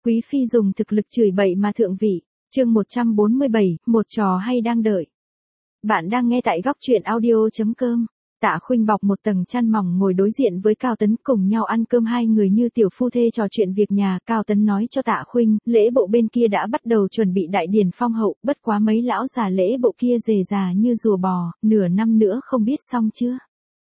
Quý phi dùng thực lực chửi bậy mà thượng vị. Chương 147, một trò hay đang đợi. Bạn đang nghe tại góc truyện audio.com. Tạ Khuynh bọc một tầng chăn mỏng ngồi đối diện với Cao Tấn, cùng nhau ăn cơm, hai người như tiểu phu thê trò chuyện việc nhà. Cao Tấn nói cho Tạ Khuynh, lễ bộ bên kia đã bắt đầu chuẩn bị đại điển phong hậu, bất quá mấy lão già lễ bộ kia rề rà như rùa bò, nửa năm nữa không biết xong chưa.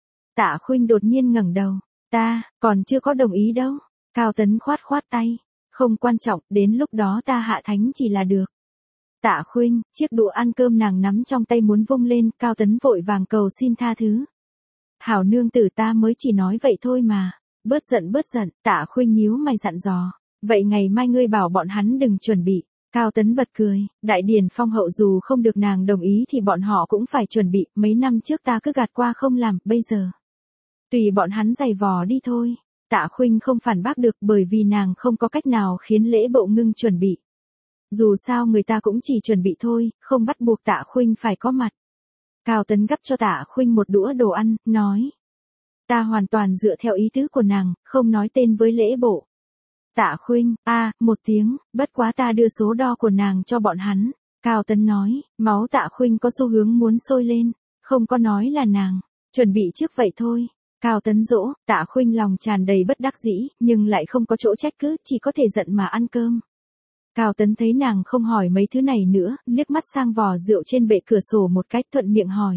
Tạ Khuynh đột nhiên ngẩng đầu, ta, còn chưa có đồng ý đâu. Cao Tấn khoát khoát tay, không quan trọng, đến lúc đó ta hạ thánh chỉ là được. Tạ Khuynh, chiếc đũa ăn cơm nàng nắm trong tay muốn vung lên, Cao Tấn vội vàng cầu xin tha thứ. Hảo nương tử, ta mới chỉ nói vậy thôi mà. Bớt giận, Tạ Khuynh nhíu mày dặn dò. Vậy ngày mai ngươi bảo bọn hắn đừng chuẩn bị. Cao Tấn bật cười, đại điển phong hậu dù không được nàng đồng ý thì bọn họ cũng phải chuẩn bị, mấy năm trước ta cứ gạt qua không làm, bây giờ tùy bọn hắn giày vò đi thôi. Tạ Khuynh không phản bác được, bởi vì nàng không có cách nào khiến lễ bộ ngưng chuẩn bị. Dù sao người ta cũng chỉ chuẩn bị thôi, không bắt buộc Tạ Khuynh phải có mặt. Cao Tấn gắp cho Tạ Khuynh một đũa đồ ăn, nói. Ta hoàn toàn dựa theo ý tứ của nàng, không nói tên với lễ bộ. Tạ Khuynh, một tiếng, bất quá ta đưa số đo của nàng cho bọn hắn. Cao Tấn nói, máu Tạ Khuynh có xu hướng muốn sôi lên, không có nói là nàng, chuẩn bị trước vậy thôi. Cao Tấn dỗ, Tạ Khuynh lòng tràn đầy bất đắc dĩ, nhưng lại không có chỗ trách cứ, chỉ có thể giận mà ăn cơm. Cao Tấn thấy nàng không hỏi mấy thứ này nữa, liếc mắt sang vò rượu trên bệ cửa sổ một cách thuận miệng hỏi.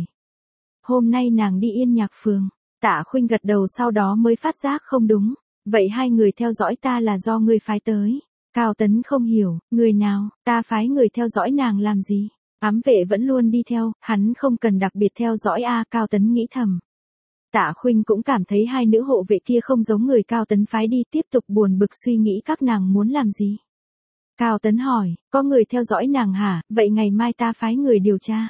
Hôm nay nàng đi Yên Nhạc Phường. Tạ Khuynh gật đầu, sau đó mới phát giác không đúng. Vậy hai người theo dõi ta là do ngươi phái tới. Cao Tấn không hiểu, người nào, ta phái người theo dõi nàng làm gì? Ám vệ vẫn luôn đi theo, hắn không cần đặc biệt theo dõi Cao Tấn nghĩ thầm. Tạ Khuynh cũng cảm thấy hai nữ hộ vệ kia không giống người Cao Tấn phái đi, tiếp tục buồn bực suy nghĩ các nàng muốn làm gì. Cao Tấn hỏi, có người theo dõi nàng hả, vậy ngày mai ta phái người điều tra.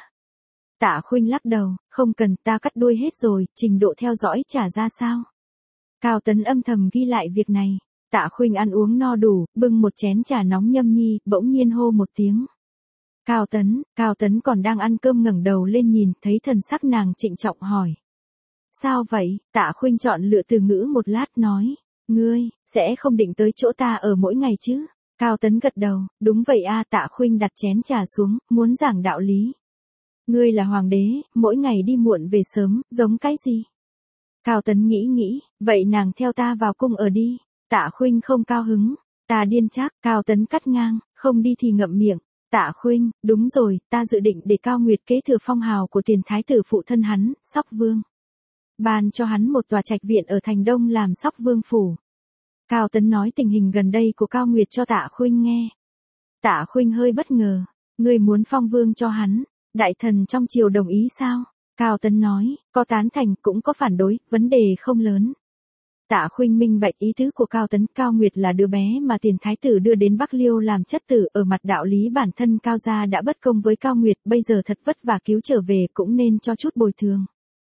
Tạ Khuynh lắc đầu, không cần, ta cắt đuôi hết rồi, trình độ theo dõi trả ra sao. Cao Tấn âm thầm ghi lại việc này. Tạ Khuynh ăn uống no đủ, bưng một chén trà nóng nhâm nhi, bỗng nhiên hô một tiếng. Cao Tấn còn đang ăn cơm ngẩng đầu lên nhìn, thấy thần sắc nàng trịnh trọng hỏi. Sao vậy? Tạ Khuynh chọn lựa từ ngữ một lát nói. Ngươi, sẽ không định tới chỗ ta ở mỗi ngày chứ? Cao Tấn gật đầu, đúng vậy Tạ Khuynh đặt chén trà xuống, muốn giảng đạo lý. Ngươi là hoàng đế, mỗi ngày đi muộn về sớm, giống cái gì? Cao Tấn nghĩ, vậy nàng theo ta vào cung ở đi. Tạ Khuynh không cao hứng, ta điên chắc. Cao Tấn cắt ngang, không đi thì ngậm miệng. Tạ Khuynh, đúng rồi, ta dự định để Cao Nguyệt kế thừa phong hào của tiền thái tử phụ thân hắn, Sóc Vương. Ban cho hắn một tòa trạch viện ở thành Đông làm Sóc Vương phủ. Cao Tấn nói tình hình gần đây của Cao Nguyệt cho Tạ Khuynh nghe. Tạ Khuynh hơi bất ngờ, ngươi muốn phong vương cho hắn, đại thần trong triều đồng ý sao? Cao Tấn nói, có tán thành cũng có phản đối, vấn đề không lớn. Tạ Khuynh minh bạch ý tứ của Cao Tấn. Cao Nguyệt là đứa bé mà tiền thái tử đưa đến Bắc Liêu làm chất tử, ở mặt đạo lý bản thân Cao gia đã bất công với Cao Nguyệt, bây giờ thật vất vả cứu trở về cũng nên cho chút bồi thường.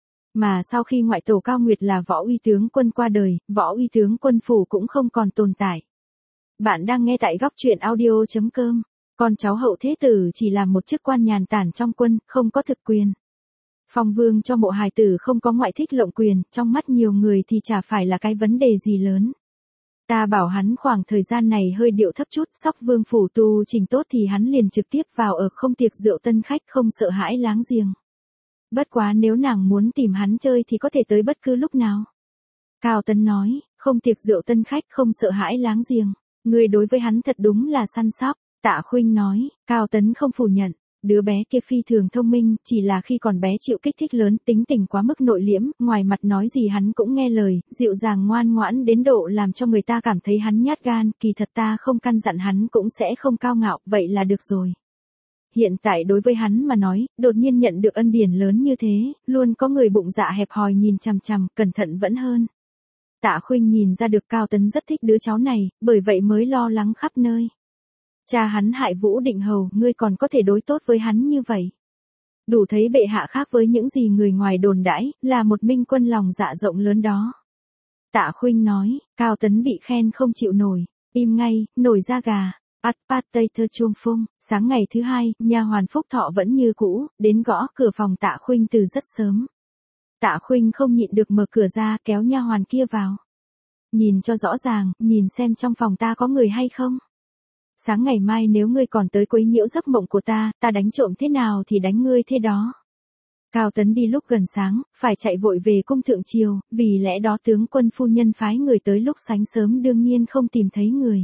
Mà sau khi ngoại tổ Cao Nguyệt là Võ Uy tướng quân qua đời, Võ Uy tướng quân phủ cũng không còn tồn tại. Bạn đang nghe tại góc truyện audio.com. Con cháu hậu thế tử chỉ là một chức quan nhàn tản trong quân, không có thực quyền. Phong vương cho mộ hài tử không có ngoại thích lộng quyền, trong mắt nhiều người thì chả phải là cái vấn đề gì lớn. Ta bảo hắn khoảng thời gian này hơi điệu thấp chút, Sóc Vương phủ tu trình tốt thì hắn liền trực tiếp vào ở, không tiệc rượu tân khách, không sợ hãi láng giềng. Bất quá nếu nàng muốn tìm hắn chơi thì có thể tới bất cứ lúc nào. Cao Tấn nói, không tiệc rượu tân khách, không sợ hãi láng giềng. Người đối với hắn thật đúng là săn sóc. Tạ Khuynh nói, Cao Tấn không phủ nhận. Đứa bé kia phi thường thông minh, chỉ là khi còn bé chịu kích thích lớn, tính tình quá mức nội liễm, ngoài mặt nói gì hắn cũng nghe lời, dịu dàng ngoan ngoãn đến độ làm cho người ta cảm thấy hắn nhát gan, kỳ thật ta không căn dặn hắn cũng sẽ không cao ngạo, vậy là được rồi. Hiện tại đối với hắn mà nói, đột nhiên nhận được ân điển lớn như thế, luôn có người bụng dạ hẹp hòi nhìn chằm chằm, cẩn thận vẫn hơn. Tạ Khuynh nhìn ra được Cao Tấn rất thích đứa cháu này, bởi vậy mới lo lắng khắp nơi. Cha hắn hại Vũ Định Hầu, ngươi còn có thể đối tốt với hắn như vậy. Đủ thấy bệ hạ khác với những gì người ngoài đồn đãi, là một minh quân lòng dạ rộng lớn đó. Tạ Khuynh nói, Cao Tấn bị khen không chịu nổi, im ngay, nổi da gà. Atpatater chuông phung, sáng ngày thứ hai, nha hoàn Phúc Thọ vẫn như cũ, đến gõ cửa phòng Tạ Khuynh từ rất sớm. Tạ Khuynh không nhịn được mở cửa ra, kéo nha hoàn kia vào. Nhìn cho rõ ràng, nhìn xem trong phòng ta có người hay không. Sáng ngày mai nếu ngươi còn tới quấy nhiễu giấc mộng của ta đánh trộm thế nào thì đánh ngươi thế đó. Cao Tấn đi lúc gần sáng, phải chạy vội về cung thượng triều, vì lẽ đó tướng quân phu nhân phái người tới lúc sáng sớm đương nhiên không tìm thấy người.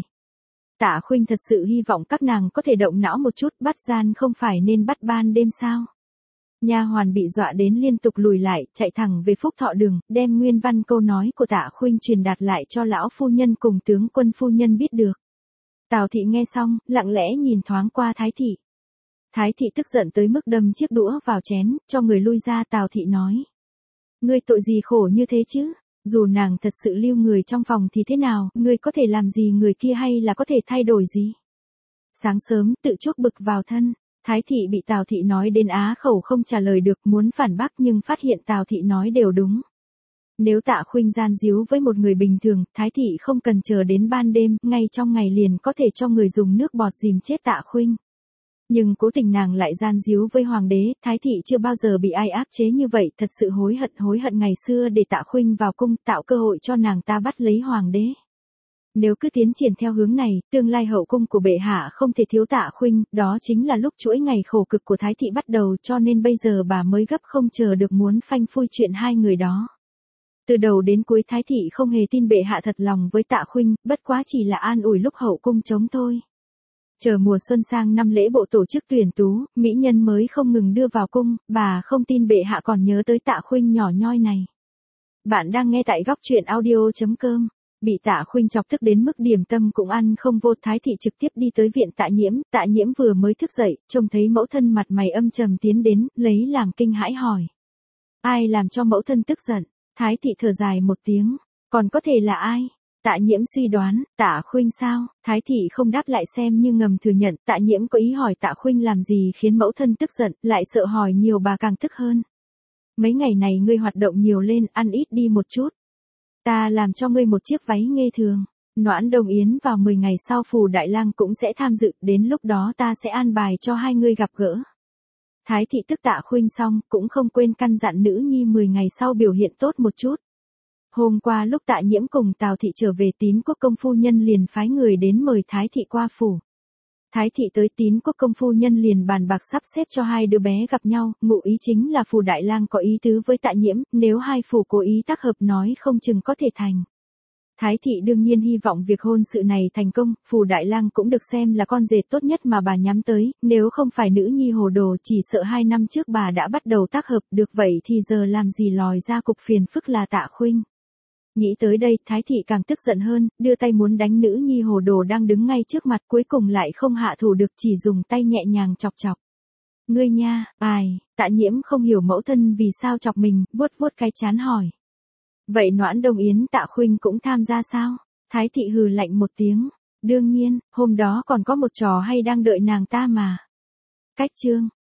Tạ Khuynh thật sự hy vọng các nàng có thể động não một chút, bắt gian không phải nên bắt ban đêm sao? Nha hoàn bị dọa đến liên tục lùi lại, chạy thẳng về Phúc Thọ Đường, đem nguyên văn câu nói của Tạ Khuynh truyền đạt lại cho lão phu nhân cùng tướng quân phu nhân biết được. Tào thị nghe xong, lặng lẽ nhìn thoáng qua Thái thị. Thái thị tức giận tới mức đâm chiếc đũa vào chén, cho người lui ra. Tào thị nói: ngươi tội gì khổ như thế chứ? Dù nàng thật sự lưu người trong phòng thì thế nào, ngươi có thể làm gì người kia hay là có thể thay đổi gì? Sáng sớm tự chuốc bực vào thân, Thái thị bị Tào thị nói đến á khẩu không trả lời được, muốn phản bác nhưng phát hiện Tào thị nói đều đúng. Nếu Tạ Khuynh gian díu với một người bình thường, Thái thị không cần chờ đến ban đêm, ngay trong ngày liền có thể cho người dùng nước bọt dìm chết Tạ Khuynh. Nhưng cố tình nàng lại gian díu với hoàng đế, Thái thị chưa bao giờ bị ai áp chế như vậy, thật sự hối hận ngày xưa để Tạ Khuynh vào cung, tạo cơ hội cho nàng ta bắt lấy hoàng đế. Nếu cứ tiến triển theo hướng này, tương lai hậu cung của bệ hạ không thể thiếu Tạ Khuynh, đó chính là lúc chuỗi ngày khổ cực của Thái thị bắt đầu, cho nên bây giờ bà mới gấp không chờ được muốn phanh phui chuyện hai người đó. Từ đầu đến cuối Thái thị không hề tin bệ hạ thật lòng với Tạ Khuynh, bất quá chỉ là an ủi lúc hậu cung trống thôi. Chờ mùa xuân sang năm lễ bộ tổ chức tuyển tú, mỹ nhân mới không ngừng đưa vào cung, bà không tin bệ hạ còn nhớ tới Tạ Khuynh nhỏ nhoi này. Bạn đang nghe tại góc truyện audio.com. Bị Tạ Khuynh chọc tức đến mức điểm tâm cũng ăn không vô, Thái thị trực tiếp đi tới viện Tạ Nhiễm vừa mới thức dậy, trông thấy mẫu thân mặt mày âm trầm tiến đến, lấy làm kinh hãi hỏi: ai làm cho mẫu thân tức giận? Thái thị thở dài một tiếng: còn có thể là ai? Tạ Nhiễm suy đoán: Tạ Khuynh sao? Thái thị không đáp lại xem như ngầm thừa nhận. Tạ Nhiễm có ý hỏi Tạ Khuynh làm gì khiến mẫu thân tức giận, lại sợ hỏi nhiều bà càng tức hơn. Mấy ngày này ngươi hoạt động nhiều lên, ăn ít đi một chút. Ta làm cho ngươi một chiếc váy nghê thường. Noãn Đông Yến vào 10 ngày sau Phù Đại Lang cũng sẽ tham dự, đến lúc đó ta sẽ an bài cho hai ngươi gặp gỡ. Thái thị tức Tạ Khuynh xong, cũng không quên căn dặn nữ nhi 10 ngày sau biểu hiện tốt một chút. Hôm qua lúc Tạ Nhiễm cùng Tào thị trở về, Tín Quốc công phu nhân liền phái người đến mời Thái thị qua phủ. Thái thị tới, Tín Quốc công phu nhân liền bàn bạc sắp xếp cho hai đứa bé gặp nhau, ngụ ý chính là Phù Đại Lang có ý tứ với Tạ Nhiễm, nếu hai phủ cố ý tác hợp nói không chừng có thể thành. Thái thị đương nhiên hy vọng việc hôn sự này thành công, Phù Đại Lang cũng được xem là con rể tốt nhất mà bà nhắm tới, nếu không phải nữ nhi hồ đồ chỉ sợ 2 năm trước bà đã bắt đầu tác hợp được, vậy thì giờ làm gì lòi ra cục phiền phức là Tạ Khuynh. Nghĩ tới đây, Thái thị càng tức giận hơn, đưa tay muốn đánh nữ nhi hồ đồ đang đứng ngay trước mặt, cuối cùng lại không hạ thủ được, chỉ dùng tay nhẹ nhàng chọc chọc. Ngươi nha, ai? Tạ Nhiễm không hiểu mẫu thân vì sao chọc mình, vuốt vuốt cái trán hỏi. Vậy Noãn Đông Yến Tạ Khuynh cũng tham gia sao? Thái thị hừ lạnh một tiếng. Đương nhiên, hôm đó còn có một trò hay đang đợi nàng ta mà. Cách chương.